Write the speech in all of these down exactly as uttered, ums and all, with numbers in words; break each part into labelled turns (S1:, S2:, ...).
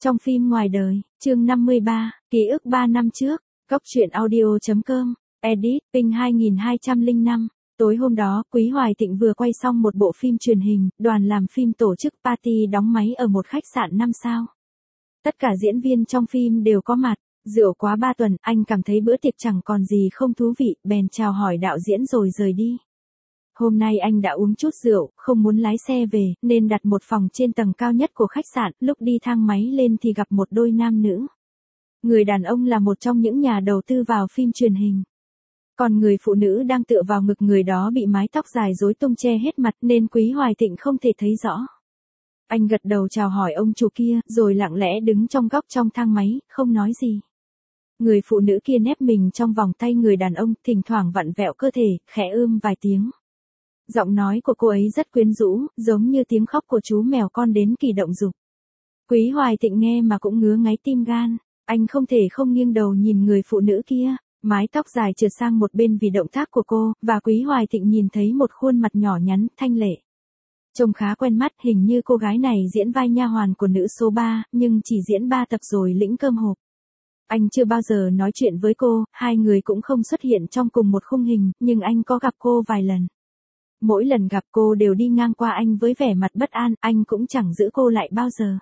S1: Trong phim ngoài đời, chương năm mươi ba, ký ức ba năm trước, Cốc truyện audio chấm com, edit, ping hai nghìn hai trăm lẻ năm. Tối hôm đó, Quý Hoài Thịnh vừa quay xong một bộ phim truyền hình, đoàn làm phim tổ chức party đóng máy ở một khách sạn năm sao. Tất cả diễn viên trong phim đều có mặt, rượu quá ba tuần, anh cảm thấy bữa tiệc chẳng còn gì không thú vị, bèn chào hỏi đạo diễn rồi rời đi. Hôm nay anh đã uống chút rượu, không muốn lái xe về, nên đặt một phòng trên tầng cao nhất của khách sạn, lúc đi thang máy lên thì gặp một đôi nam nữ. Người đàn ông là một trong những nhà đầu tư vào phim truyền hình. Còn người phụ nữ đang tựa vào ngực người đó bị mái tóc dài rối tung che hết mặt nên Quý Hoài Thịnh không thể thấy rõ. Anh gật đầu chào hỏi ông chủ kia, rồi lặng lẽ đứng trong góc trong thang máy, không nói gì. Người phụ nữ kia nép mình trong vòng tay người đàn ông, thỉnh thoảng vặn vẹo cơ thể, khẽ ưm vài tiếng. Giọng nói của cô ấy rất quyến rũ, giống như tiếng khóc của chú mèo con đến kỳ động dục. Quý Hoài Thịnh nghe mà cũng ngứa ngáy tim gan, anh không thể không nghiêng đầu nhìn người phụ nữ kia, mái tóc dài trượt sang một bên vì động tác của cô, và Quý Hoài Thịnh nhìn thấy một khuôn mặt nhỏ nhắn, thanh lệ. Trông khá quen mắt, hình như cô gái này diễn vai nha hoàn của nữ số ba, nhưng chỉ diễn ba tập rồi lĩnh cơm hộp. Anh chưa bao giờ nói chuyện với cô, hai người cũng không xuất hiện trong cùng một khung hình, nhưng anh có gặp cô vài lần. Mỗi lần gặp cô đều đi ngang qua anh với vẻ mặt bất an, anh cũng chẳng giữ cô lại bao giờ.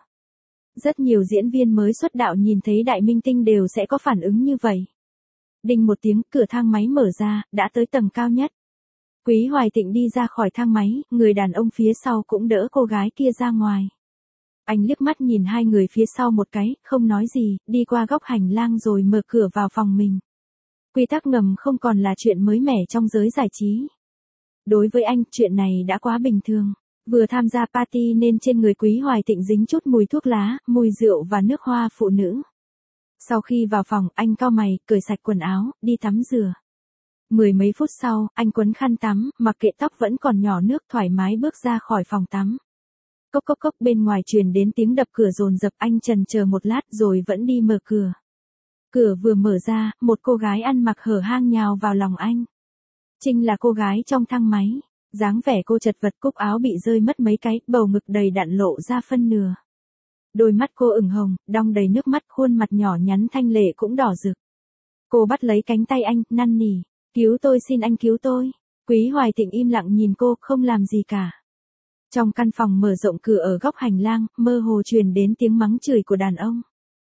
S1: Rất nhiều diễn viên mới xuất đạo nhìn thấy đại minh tinh đều sẽ có phản ứng như vậy. Đinh một tiếng, cửa thang máy mở ra, đã tới tầng cao nhất. Quý Hoài Thịnh đi ra khỏi thang máy, người đàn ông phía sau cũng đỡ cô gái kia ra ngoài. Anh liếc mắt nhìn hai người phía sau một cái, không nói gì, đi qua góc hành lang rồi mở cửa vào phòng mình. Quy tắc ngầm không còn là chuyện mới mẻ trong giới giải trí. Đối với anh, chuyện này đã quá bình thường. Vừa tham gia party nên trên người Quý Hoài Thịnh dính chút mùi thuốc lá, mùi rượu và nước hoa phụ nữ. Sau khi vào phòng, anh cau mày, cởi sạch quần áo, đi tắm rửa. Mười mấy phút sau, anh quấn khăn tắm, mặc kệ tóc vẫn còn nhỏ nước, thoải mái bước ra khỏi phòng tắm. Cốc cốc cốc, bên ngoài truyền đến tiếng đập cửa dồn dập, anh chần chờ một lát rồi vẫn đi mở cửa. Cửa vừa mở ra, một cô gái ăn mặc hở hang nhào vào lòng anh. Trinh là cô gái trong thang máy, dáng vẻ cô chật vật, cúc áo bị rơi mất mấy cái, bầu ngực đầy đặn lộ ra phân nửa. Đôi mắt cô ửng hồng, đong đầy nước mắt, khuôn mặt nhỏ nhắn thanh lệ cũng đỏ rực. Cô bắt lấy cánh tay anh, năn nỉ, cứu tôi, xin anh cứu tôi. Quý Hoài Thịnh im lặng nhìn cô, không làm gì cả. Trong căn phòng mở rộng cửa ở góc hành lang, mơ hồ truyền đến tiếng mắng chửi của đàn ông.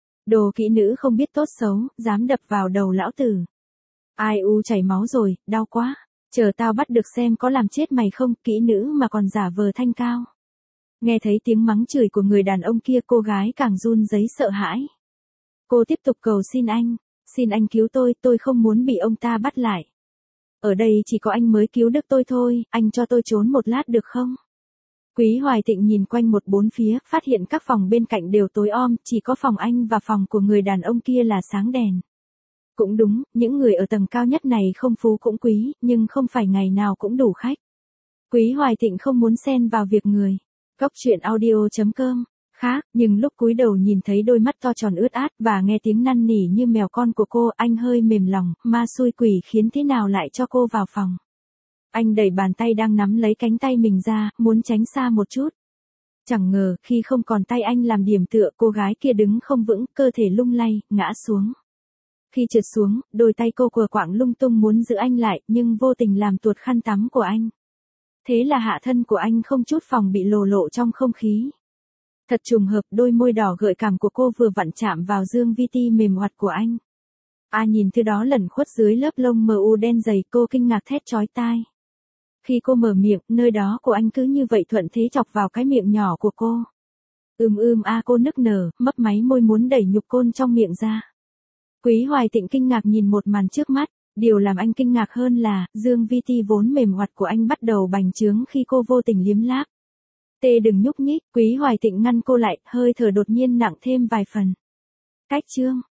S1: Đồ kỹ nữ không biết tốt xấu, dám đập vào đầu lão tử. Ai u, chảy máu rồi, đau quá. Chờ tao bắt được xem có làm chết mày không, kỹ nữ mà còn giả vờ thanh cao. Nghe thấy tiếng mắng chửi của người đàn ông kia, cô gái càng run rẩy sợ hãi. Cô tiếp tục cầu xin anh, xin anh cứu tôi, tôi không muốn bị ông ta bắt lại. Ở đây chỉ có anh mới cứu được tôi thôi, anh cho tôi trốn một lát được không? Quý Hoài Thịnh nhìn quanh một bốn phía, phát hiện các phòng bên cạnh đều tối om, chỉ có phòng anh và phòng của người đàn ông kia là sáng đèn. Cũng đúng, những người ở tầng cao nhất này không phú cũng quý, nhưng không phải ngày nào cũng đủ khách. Quý Hoài Thịnh không muốn xen vào việc người. Cốc truyện audio chấm com. Khác, nhưng lúc cúi đầu nhìn thấy đôi mắt to tròn ướt át và nghe tiếng năn nỉ như mèo con của cô, anh hơi mềm lòng, ma xui quỷ khiến thế nào lại cho cô vào phòng. Anh đẩy bàn tay đang nắm lấy cánh tay mình ra, muốn tránh xa một chút. Chẳng ngờ, khi không còn tay anh làm điểm tựa, cô gái kia đứng không vững, cơ thể lung lay, ngã xuống. Khi trượt xuống, đôi tay cô quờ quạng lung tung muốn giữ anh lại, nhưng vô tình làm tuột khăn tắm của anh. Thế là hạ thân của anh không chút phòng bị lồ lộ trong không khí. Thật trùng hợp, đôi môi đỏ gợi cảm của cô vừa vặn chạm vào dương vi ti mềm hoạt của anh. À, nhìn thứ đó lẩn khuất dưới lớp lông mờ u đen dày, cô kinh ngạc thét chói tai. Khi cô mở miệng, nơi đó của anh cứ như vậy thuận thế chọc vào cái miệng nhỏ của cô. Ưm ưm a, cô nức nở, mấp máy môi muốn đẩy nhục côn trong miệng ra. Quý Hoài Thịnh kinh ngạc nhìn một màn trước mắt, điều làm anh kinh ngạc hơn là, dương vi ti vốn mềm hoạt của anh bắt đầu bành trướng khi cô vô tình liếm láp. Tê, đừng nhúc nhích, Quý Hoài Thịnh ngăn cô lại, hơi thở đột nhiên nặng thêm vài phần. Cách chương.